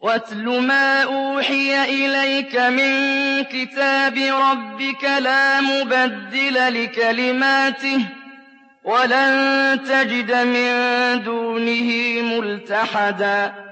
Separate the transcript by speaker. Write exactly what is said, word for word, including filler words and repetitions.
Speaker 1: وَاتْلُ مَا أُوحِيَ إِلَيْكَ مِن كِتَابِ رَبِّكَ لَا مُبَدِّلَ لِكَلِمَاتِهِ ۚ وَلَن تَجِدَ مِن دُونِهِ مُلْتَحَدًا